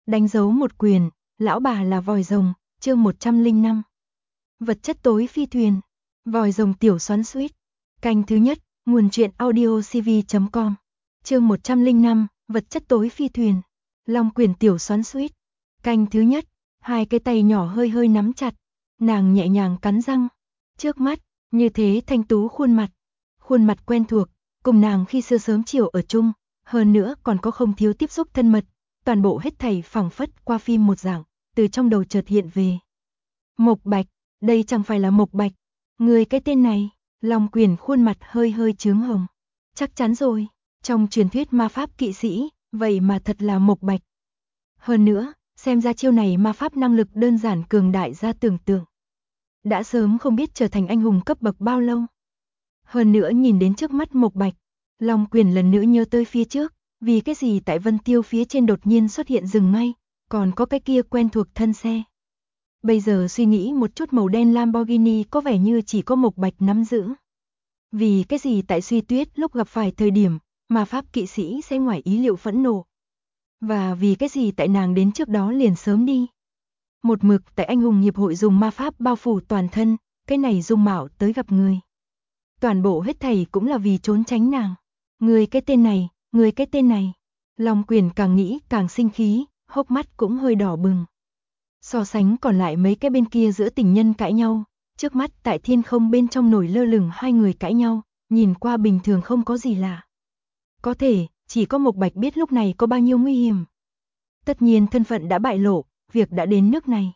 Đánh dấu một quyền, lão bà là vòi rồng, chương 105. Vật chất tối phi thuyền, vòi rồng tiểu xoắn xuýt. Canh thứ nhất, nguồn truyện audio cv.com. Chương 105, vật chất tối phi thuyền. Long quyền tiểu xoắn xuýt. Canh thứ nhất, hai cái tay nhỏ hơi hơi nắm chặt, nàng nhẹ nhàng cắn răng. Trước mắt, như thế thanh tú khuôn mặt quen thuộc, cùng nàng khi xưa sớm chiều ở chung, hơn nữa còn có không thiếu tiếp xúc thân mật, toàn bộ hết thảy phảng phất qua phim một dạng, từ trong đầu chợt hiện về. Mộc Bạch, đây chẳng phải là Mộc Bạch, người cái tên này. Long Quyền khuôn mặt hơi hơi chướng hồng. Chắc chắn rồi, trong truyền thuyết ma pháp kỵ sĩ, vậy mà thật là Mộc Bạch. Hơn nữa, xem ra chiêu này ma pháp năng lực đơn giản cường đại ra tưởng tượng. Đã sớm không biết trở thành anh hùng cấp bậc bao lâu. Hơn nữa nhìn đến trước mắt Mộc Bạch, Long Quyền lần nữa nhớ tới phía trước, vì cái gì tại Vân Tiêu phía trên đột nhiên xuất hiện rừng mây, còn có cái kia quen thuộc thân xe. Bây giờ suy nghĩ một chút, màu đen Lamborghini có vẻ như chỉ có Mộc Bạch nắm giữ. Vì cái gì tại Suy Tuyết lúc gặp phải thời điểm, mà pháp kỵ sĩ sẽ ngoài ý liệu phẫn nộ. Và vì cái gì tại nàng đến trước đó liền sớm đi. Một mực tại anh hùng hiệp hội dùng ma pháp bao phủ toàn thân, cái này dung mạo tới gặp người. Toàn bộ hết thảy cũng là vì trốn tránh nàng. Người cái tên này. Long Quyền càng nghĩ càng sinh khí, hốc mắt cũng hơi đỏ bừng. So sánh còn lại mấy cái bên kia giữa tình nhân cãi nhau, trước mắt tại thiên không bên trong nổi lơ lửng hai người cãi nhau, nhìn qua bình thường không có gì lạ. Có thể, chỉ có Mộc Bạch biết lúc này có bao nhiêu nguy hiểm. Tất nhiên thân phận đã bại lộ, việc đã đến nước này.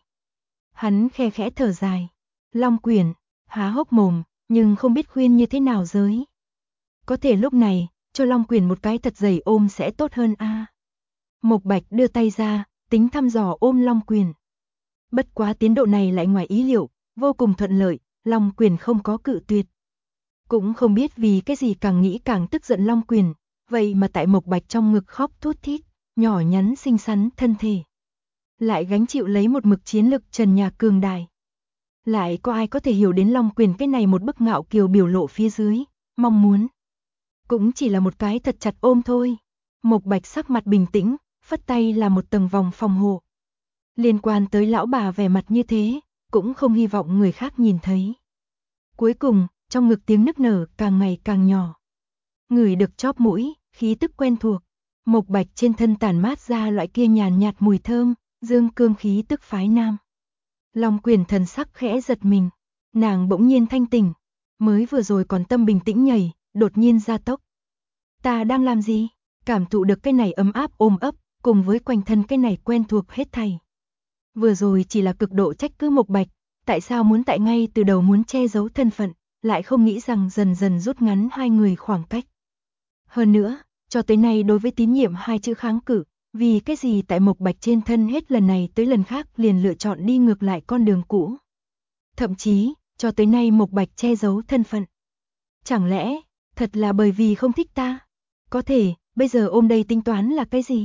Hắn khe khẽ thở dài. Long Quyền, há hốc mồm, nhưng không biết khuyên như thế nào giới. Có thể lúc này, cho Long Quyền một cái thật dày ôm sẽ tốt hơn a. Mộc Bạch đưa tay ra, tính thăm dò ôm Long Quyền. Bất quá tiến độ này lại ngoài ý liệu, vô cùng thuận lợi, Long Quyền không có cự tuyệt. Cũng không biết vì cái gì càng nghĩ càng tức giận Long Quyền, vậy mà tại Mộc Bạch trong ngực khóc thút thít, nhỏ nhắn xinh xắn thân thể. Lại gánh chịu lấy một mực chiến lực trần nhà cường đại. Lại có ai có thể hiểu đến Long Quyền cái này một bức ngạo kiều biểu lộ phía dưới, mong muốn. Cũng chỉ là một cái thật chặt ôm thôi. Mộc Bạch sắc mặt bình tĩnh, phất tay là một tầng vòng phòng hộ. Liên quan tới lão bà vẻ mặt như thế, cũng không hy vọng người khác nhìn thấy. Cuối cùng, trong ngực tiếng nức nở càng ngày càng nhỏ. Ngửi được chóp mũi, khí tức quen thuộc. Mộc Bạch trên thân tản mát ra loại kia nhàn nhạt mùi thơm, dương cương khí tức phái nam. Long Quyền thần sắc khẽ giật mình, nàng bỗng nhiên thanh tỉnh, mới vừa rồi còn tâm bình tĩnh nhảy, đột nhiên gia tốc. Ta đang làm gì? Cảm thụ được cái này ấm áp ôm ấp, cùng với quanh thân cái này quen thuộc hết thảy. Vừa rồi chỉ là cực độ trách cứ Mộc Bạch, tại sao muốn tại ngay từ đầu muốn che giấu thân phận, lại không nghĩ rằng dần dần rút ngắn hai người khoảng cách. Hơn nữa, cho tới nay đối với tín nhiệm hai chữ kháng cự, vì cái gì tại Mộc Bạch trên thân hết lần này tới lần khác liền lựa chọn đi ngược lại con đường cũ. Thậm chí, cho tới nay Mộc Bạch che giấu thân phận. Chẳng lẽ, thật là bởi vì không thích ta? Có thể, bây giờ ôm đây tính toán là cái gì?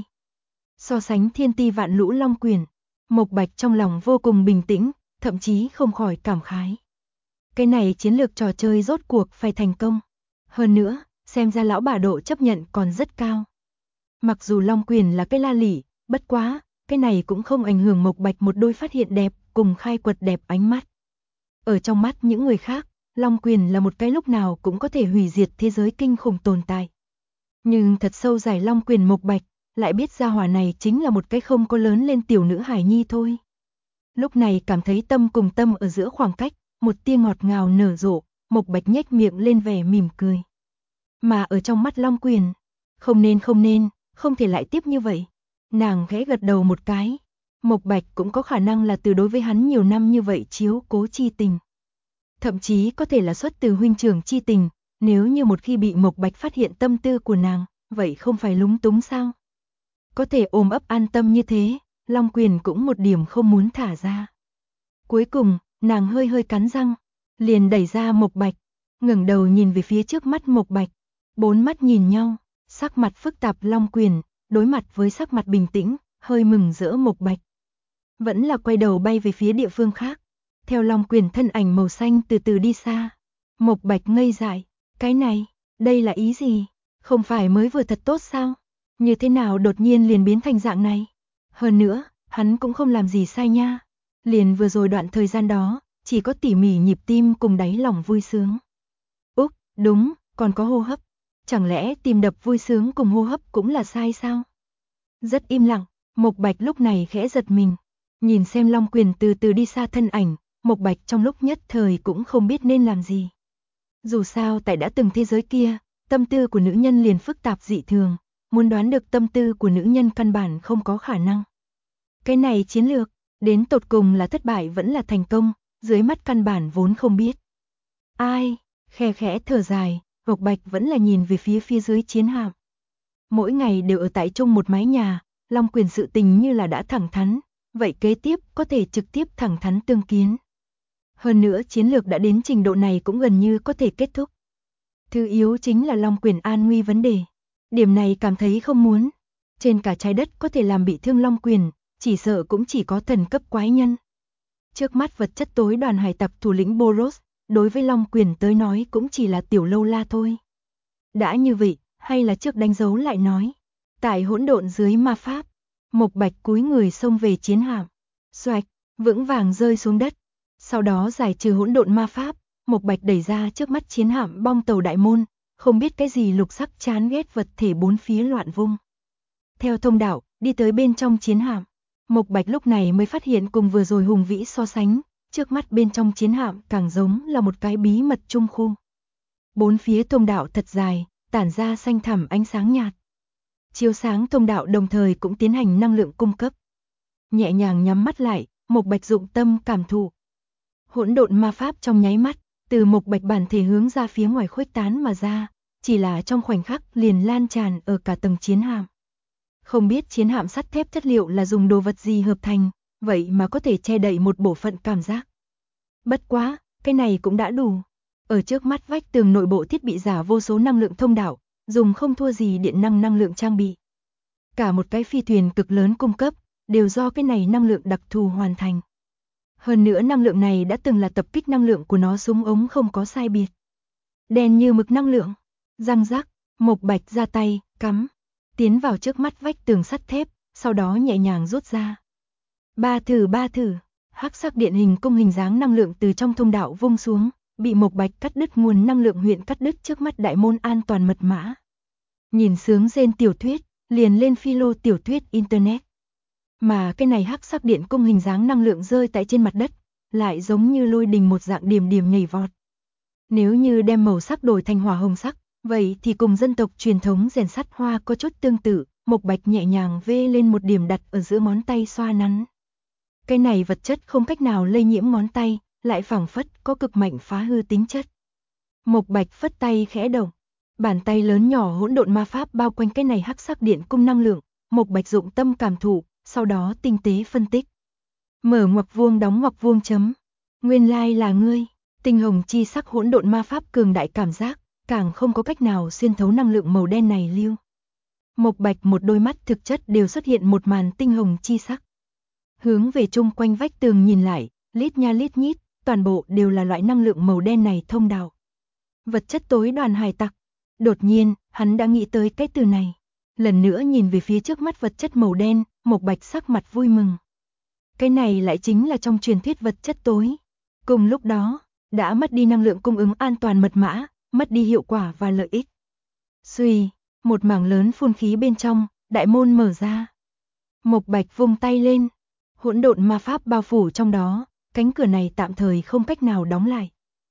So sánh thiên ti vạn lũ Long Quyền, Mộc Bạch trong lòng vô cùng bình tĩnh, thậm chí không khỏi cảm khái. Cái này chiến lược trò chơi rốt cuộc phải thành công. Hơn nữa, xem ra lão bà độ chấp nhận còn rất cao. Mặc dù Long Quyền là cái la lỉ, bất quá, cái này cũng không ảnh hưởng Mộc Bạch một đôi phát hiện đẹp cùng khai quật đẹp ánh mắt. Ở trong mắt những người khác, Long Quyền là một cái lúc nào cũng có thể hủy diệt thế giới kinh khủng tồn tại. Nhưng thật sâu giải Long Quyền Mộc Bạch, lại biết gia hỏa này chính là một cái không có lớn lên tiểu nữ hài nhi thôi. Lúc này cảm thấy tâm cùng tâm ở giữa khoảng cách, một tia ngọt ngào nở rộ, Mộc Bạch nhếch miệng lên vẻ mỉm cười. Mà ở trong mắt Long Quyền, không nên, không thể lại tiếp như vậy. Nàng khẽ gật đầu một cái. Mộc Bạch cũng có khả năng là từ đối với hắn nhiều năm như vậy chiếu cố chi tình. Thậm chí có thể là xuất từ huynh trưởng chi tình, nếu như một khi bị Mộc Bạch phát hiện tâm tư của nàng, vậy không phải lúng túng sao? Có thể ôm ấp an tâm như thế, Long Quyền cũng một điểm không muốn thả ra. Cuối cùng, nàng hơi hơi cắn răng, liền đẩy ra Mộc Bạch, ngẩng đầu nhìn về phía trước mắt Mộc Bạch. Bốn mắt nhìn nhau, sắc mặt phức tạp Long Quyền, đối mặt với sắc mặt bình tĩnh, hơi mừng rỡ Mộc Bạch. Vẫn là quay đầu bay về phía địa phương khác, theo Long Quyền thân ảnh màu xanh từ từ đi xa. Mộc Bạch ngây dại, cái này, đây là ý gì? Không phải mới vừa thật tốt sao? Như thế nào đột nhiên liền biến thành dạng này? Hơn nữa, hắn cũng không làm gì sai nha. Liền vừa rồi đoạn thời gian đó, chỉ có tỉ mỉ nhịp tim cùng đáy lòng vui sướng. Úc, đúng, còn có hô hấp. Chẳng lẽ tim đập vui sướng cùng hô hấp cũng là sai sao? Rất im lặng, Mộc Bạch lúc này khẽ giật mình. Nhìn xem Long Quyền từ từ đi xa thân ảnh, Mộc Bạch trong lúc nhất thời cũng không biết nên làm gì. Dù sao tại đã từng thế giới kia, tâm tư của nữ nhân liền phức tạp dị thường, muốn đoán được tâm tư của nữ nhân căn bản không có khả năng. Cái này chiến lược, đến tột cùng là thất bại vẫn là thành công, dưới mắt căn bản vốn không biết. Ai, khe khẽ thở dài, Mộc Bạch vẫn là nhìn về phía dưới chiến hạm. Mỗi ngày đều ở tại chung một mái nhà, Long Quyền sự tình như là đã thẳng thắn, vậy kế tiếp có thể trực tiếp thẳng thắn tương kiến. Hơn nữa chiến lược đã đến trình độ này cũng gần như có thể kết thúc. Thứ yếu chính là Long Quyền an nguy vấn đề. Điểm này cảm thấy không muốn. Trên cả trái đất có thể làm bị thương Long Quyền, chỉ sợ cũng chỉ có thần cấp quái nhân. Trước mắt vật chất tối đoàn hải tặc thủ lĩnh Boros, đối với Long Quyền tới nói cũng chỉ là tiểu lâu la thôi. Đã như vậy, hay là trước đánh dấu lại nói. Tại hỗn độn dưới ma pháp, Mộc Bạch cúi người xông về chiến hạm. Xoạch, vững vàng rơi xuống đất. Sau đó giải trừ hỗn độn ma pháp, Mộc Bạch đẩy ra trước mắt chiến hạm bong tàu đại môn, không biết cái gì lục sắc chán ghét vật thể bốn phía loạn vung. Theo thông đạo, đi tới bên trong chiến hạm. Mộc Bạch lúc này mới phát hiện cùng vừa rồi hùng vĩ so sánh, trước mắt bên trong chiến hạm càng giống là một cái bí mật trung khu. Bốn phía thông đạo thật dài, tản ra xanh thẳm ánh sáng nhạt. Chiếu sáng thông đạo đồng thời cũng tiến hành năng lượng cung cấp. Nhẹ nhàng nhắm mắt lại, Mộc Bạch dụng tâm cảm thụ. Hỗn độn ma pháp trong nháy mắt, từ Mộc Bạch bản thể hướng ra phía ngoài khuếch tán mà ra, chỉ là trong khoảnh khắc liền lan tràn ở cả tầng chiến hạm. Không biết chiến hạm sắt thép chất liệu là dùng đồ vật gì hợp thành, vậy mà có thể che đậy một bộ phận cảm giác. Bất quá, cái này cũng đã đủ. Ở trước mắt vách tường nội bộ thiết bị giả vô số năng lượng thông đạo, dùng không thua gì điện năng lượng trang bị. Cả một cái phi thuyền cực lớn cung cấp, đều do cái này năng lượng đặc thù hoàn thành. Hơn nữa năng lượng này đã từng là tập kích năng lượng của nó súng ống không có sai biệt. Đen như mực năng lượng, răng rắc, Mộc Bạch ra tay, cắm, tiến vào trước mắt vách tường sắt thép, sau đó nhẹ nhàng rút ra. Ba thử, hắc sắc điện hình cung hình dáng năng lượng từ trong thông đạo vung xuống, bị Mộc Bạch cắt đứt nguồn năng lượng huyện cắt đứt trước mắt đại môn an toàn mật mã. Nhìn sướng rên tiểu thuyết, liền lên philo tiểu thuyết internet. Mà cái này hắc sắc điện cung hình dáng năng lượng rơi tại trên mặt đất, lại giống như lôi đình một dạng điểm nhảy vọt. Nếu như đem màu sắc đổi thành hỏa hồng sắc, vậy thì cùng dân tộc truyền thống rèn sắt hoa có chút tương tự, Mộc Bạch nhẹ nhàng vê lên một điểm đặt ở giữa ngón tay xoa nắn. Cái này vật chất không cách nào lây nhiễm ngón tay, lại phảng phất có cực mạnh phá hư tính chất. Mộc Bạch phất tay khẽ động, bàn tay lớn nhỏ hỗn độn ma pháp bao quanh cái này hắc sắc điện cung năng lượng, Mộc Bạch dụng tâm cảm thụ, sau đó tinh tế phân tích. Mở ngoặc vuông đóng ngoặc vuông chấm. Nguyên lai là ngươi. Tinh hồng chi sắc hỗn độn ma pháp cường đại cảm giác, càng không có cách nào xuyên thấu năng lượng màu đen này lưu. Mộc Bạch một đôi mắt thực chất đều xuất hiện một màn tinh hồng chi sắc. Hướng về chung quanh vách tường nhìn lại, lít nha lít nhít, toàn bộ đều là loại năng lượng màu đen này thông đạo. Vật chất tối đoàn hải tặc. Đột nhiên, hắn đã nghĩ tới cái từ này. Lần nữa nhìn về phía trước mắt vật chất màu đen, Mộc Bạch sắc mặt vui mừng. Cái này lại chính là trong truyền thuyết vật chất tối. Cùng lúc đó, đã mất đi năng lượng cung ứng an toàn mật mã, mất đi hiệu quả và lợi ích. Xuy, một mảng lớn phun khí bên trong, đại môn mở ra. Mộc Bạch vung tay lên, hỗn độn ma pháp bao phủ trong đó, cánh cửa này tạm thời không cách nào đóng lại.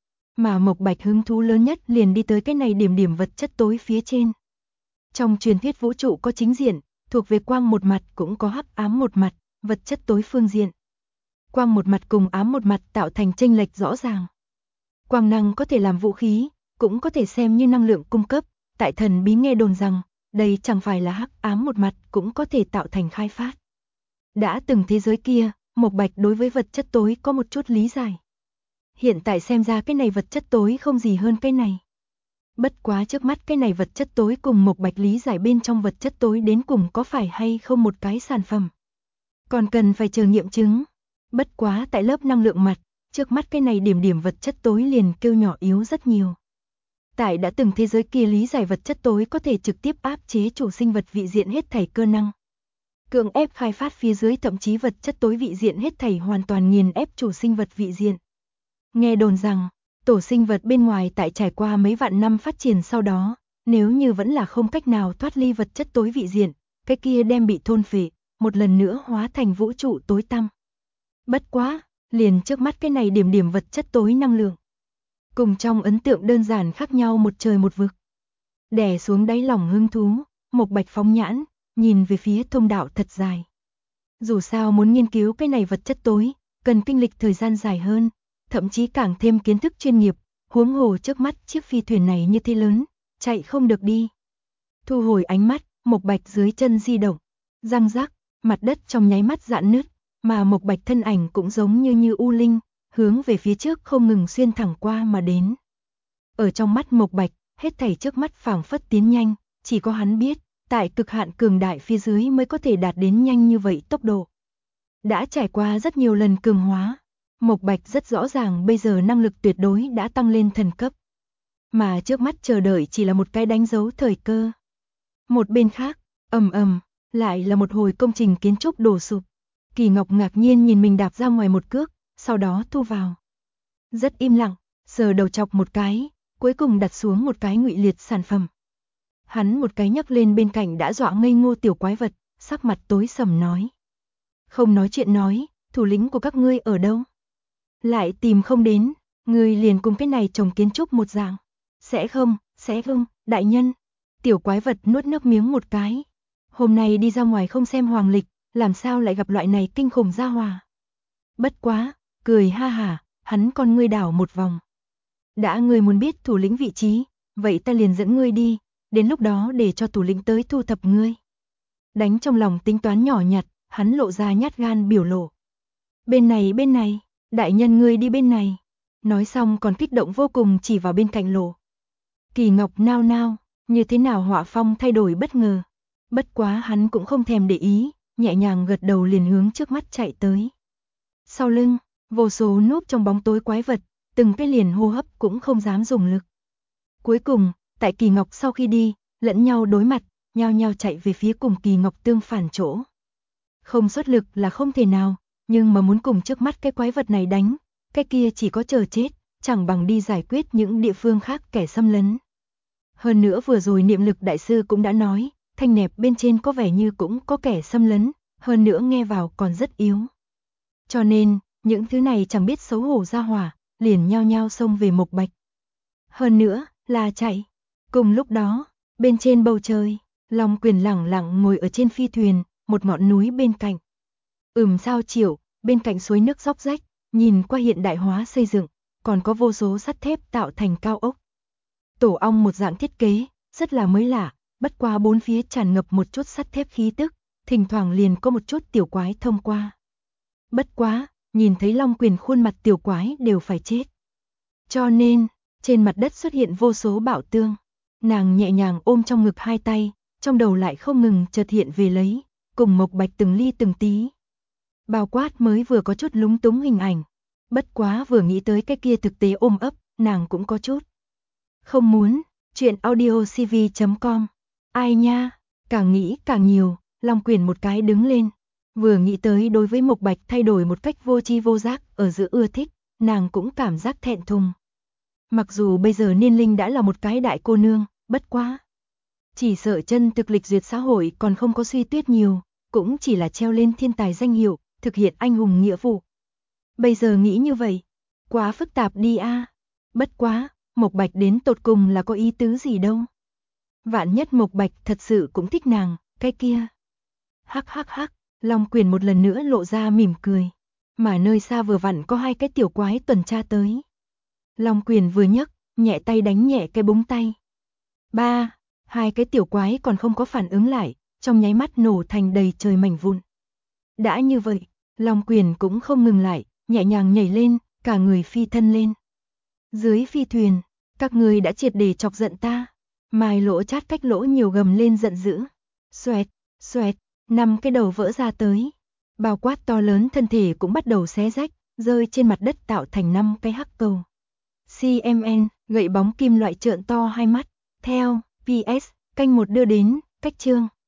Mà Mộc Bạch hứng thú lớn nhất liền đi tới cái này điểm vật chất tối phía trên. Trong truyền thuyết vũ trụ có chính diện, thuộc về quang một mặt cũng có hắc ám một mặt, vật chất tối phương diện. Quang một mặt cùng ám một mặt tạo thành chênh lệch rõ ràng. Quang năng có thể làm vũ khí, cũng có thể xem như năng lượng cung cấp, tại thần bí nghe đồn rằng, đây chẳng phải là hắc ám một mặt cũng có thể tạo thành khai phát. Đã từng thế giới kia, Mộc Bạch đối với vật chất tối có một chút lý giải. Hiện tại xem ra cái này vật chất tối không gì hơn cái này. Bất quá trước mắt cái này vật chất tối cùng Mộc Bạch lý giải bên trong vật chất tối đến cùng có phải hay không một cái sản phẩm. Còn cần phải chờ nghiệm chứng. Bất quá tại lớp năng lượng mặt, trước mắt cái này điểm vật chất tối liền kêu nhỏ yếu rất nhiều. Tại đã từng thế giới kia lý giải vật chất tối có thể trực tiếp áp chế chủ sinh vật vị diện hết thảy cơ năng. Cưỡng ép khai phát phía dưới, thậm chí vật chất tối vị diện hết thảy hoàn toàn nghiền ép chủ sinh vật vị diện. Nghe đồn rằng, tổ sinh vật bên ngoài tại trải qua mấy vạn năm phát triển sau đó, nếu như vẫn là không cách nào thoát ly vật chất tối vị diện, cái kia đem bị thôn phệ, một lần nữa hóa thành vũ trụ tối tăm. Bất quá, liền trước mắt cái này điểm điểm vật chất tối năng lượng, cùng trong ấn tượng đơn giản khác nhau một trời một vực. Đè xuống đáy lòng hứng thú, Mộc Bạch phóng nhãn, nhìn về phía thông đạo thật dài. Dù sao muốn nghiên cứu cái này vật chất tối, cần kinh lịch thời gian dài hơn, thậm chí càng thêm kiến thức chuyên nghiệp, huống hồ trước mắt chiếc phi thuyền này như thế lớn, chạy không được đi. Thu hồi ánh mắt, Mộc Bạch dưới chân di động, răng rắc, mặt đất trong nháy mắt rạn nứt, mà Mộc Bạch thân ảnh cũng giống như u linh, hướng về phía trước không ngừng xuyên thẳng qua mà đến. Ở trong mắt Mộc Bạch, hết thảy trước mắt phảng phất tiến nhanh, chỉ có hắn biết, tại cực hạn cường đại phía dưới mới có thể đạt đến nhanh như vậy tốc độ. Đã trải qua rất nhiều lần cường hóa, Mộc Bạch rất rõ ràng bây giờ năng lực tuyệt đối đã tăng lên thần cấp. Mà trước mắt chờ đợi chỉ là một cái đánh dấu thời cơ. Một bên khác, ầm ầm, lại là một hồi công trình kiến trúc đổ sụp. Kỳ Ngọc ngạc nhiên nhìn mình đạp ra ngoài một cước, sau đó thu vào. Rất im lặng, sờ đầu chọc một cái, cuối cùng đặt xuống một cái ngụy liệt sản phẩm. Hắn một cái nhấc lên bên cạnh đã dọa ngây ngô tiểu quái vật, sắc mặt tối sầm nói. Không nói chuyện nói, thủ lĩnh của các ngươi ở đâu? Lại tìm không đến, ngươi liền cùng cái này trồng kiến trúc một dạng. Sẽ không, đại nhân. Tiểu quái vật nuốt nước miếng một cái. Hôm nay đi ra ngoài không xem hoàng lịch, làm sao lại gặp loại này kinh khủng gia hỏa. Bất quá, cười ha hả, hắn con ngươi đảo một vòng. Đã ngươi muốn biết thủ lĩnh vị trí, vậy ta liền dẫn ngươi đi, đến lúc đó để cho thủ lĩnh tới thu thập ngươi. Đánh trong lòng tính toán nhỏ nhặt, hắn lộ ra nhát gan biểu lộ. Bên này, đại nhân ngươi đi bên này. Nói xong còn kích động vô cùng chỉ vào bên cạnh lộ. Kỳ Ngọc nao nao, như thế nào họa phong thay đổi bất ngờ. Bất quá hắn cũng không thèm để ý, nhẹ nhàng gật đầu liền hướng trước mắt chạy tới. Sau lưng, vô số núp trong bóng tối quái vật, từng cái liền hô hấp cũng không dám dùng lực. Cuối cùng, tại Kỳ Ngọc sau khi đi, lẫn nhau đối mặt, nhao nhao chạy về phía cùng Kỳ Ngọc tương phản chỗ. Không xuất lực là không thể nào, nhưng mà muốn cùng trước mắt cái quái vật này đánh, cái kia chỉ có chờ chết, chẳng bằng đi giải quyết những địa phương khác kẻ xâm lấn. Hơn nữa vừa rồi niệm lực đại sư cũng đã nói, thanh nẹp bên trên có vẻ như cũng có kẻ xâm lấn, hơn nữa nghe vào còn rất yếu. Cho nên, những thứ này chẳng biết xấu hổ ra hỏa, liền nhao nhao xông về Mộc Bạch. Hơn nữa, là chạy. Cùng lúc đó, bên trên bầu trời, Long Quyền lẳng lặng ngồi ở trên phi thuyền, một ngọn núi bên cạnh. Sao Chiểu, bên cạnh suối nước róc rách, nhìn qua hiện đại hóa xây dựng, còn có vô số sắt thép tạo thành cao ốc. Tổ ong một dạng thiết kế, rất là mới lạ, bất qua bốn phía tràn ngập một chút sắt thép khí tức, thỉnh thoảng liền có một chút tiểu quái thông qua. Bất quá, nhìn thấy Long Quyền khuôn mặt tiểu quái đều phải chết. Cho nên, trên mặt đất xuất hiện vô số bạo tương. Nàng nhẹ nhàng ôm trong ngực hai tay, trong đầu lại không ngừng chợt hiện về lấy, cùng Mộc Bạch từng ly từng tí. Bao quát mới vừa có chút lúng túng hình ảnh. Bất quá vừa nghĩ tới cái kia thực tế ôm ấp, nàng cũng có chút. Không muốn, chuyện audiocv.com. Ai nha, càng nghĩ càng nhiều, Long Quyền một cái đứng lên. Vừa nghĩ tới đối với Mộc Bạch thay đổi một cách vô tri vô giác ở giữa ưa thích, nàng cũng cảm giác thẹn thùng. Mặc dù bây giờ Niên Linh đã là một cái đại cô nương, bất quá. Chỉ sợ chân thực lịch duyệt xã hội còn không có suy tuyết nhiều, cũng chỉ là treo lên thiên tài danh hiệu, thực hiện anh hùng nghĩa vụ. Bây giờ nghĩ như vậy, quá phức tạp đi a. Bất quá, Mộc Bạch đến tột cùng là có ý tứ gì đâu. Vạn nhất Mộc Bạch thật sự cũng thích nàng, cái kia. Hắc hắc hắc, Long Quyền một lần nữa lộ ra mỉm cười. Mà nơi xa vừa vặn có hai cái tiểu quái tuần tra tới. Long Quyền vừa nhấc, nhẹ tay đánh nhẹ cái búng tay. Ba, hai cái tiểu quái còn không có phản ứng lại, trong nháy mắt nổ thành đầy trời mảnh vụn. Đã như vậy, Long Quyền cũng không ngừng lại, nhẹ nhàng nhảy lên, cả người phi thân lên. Dưới phi thuyền, các người đã triệt để chọc giận ta. Mai Lỗ Chát cách lỗ nhiều gầm lên giận dữ. Xoẹt, xoẹt, 5 cái đầu vỡ ra tới. Bao quát to lớn thân thể cũng bắt đầu xé rách, rơi trên mặt đất tạo thành 5 cái hắc cầu. CMN, gậy bóng kim loại trợn to hai mắt. Theo, PS, canh một đưa đến, cách chương.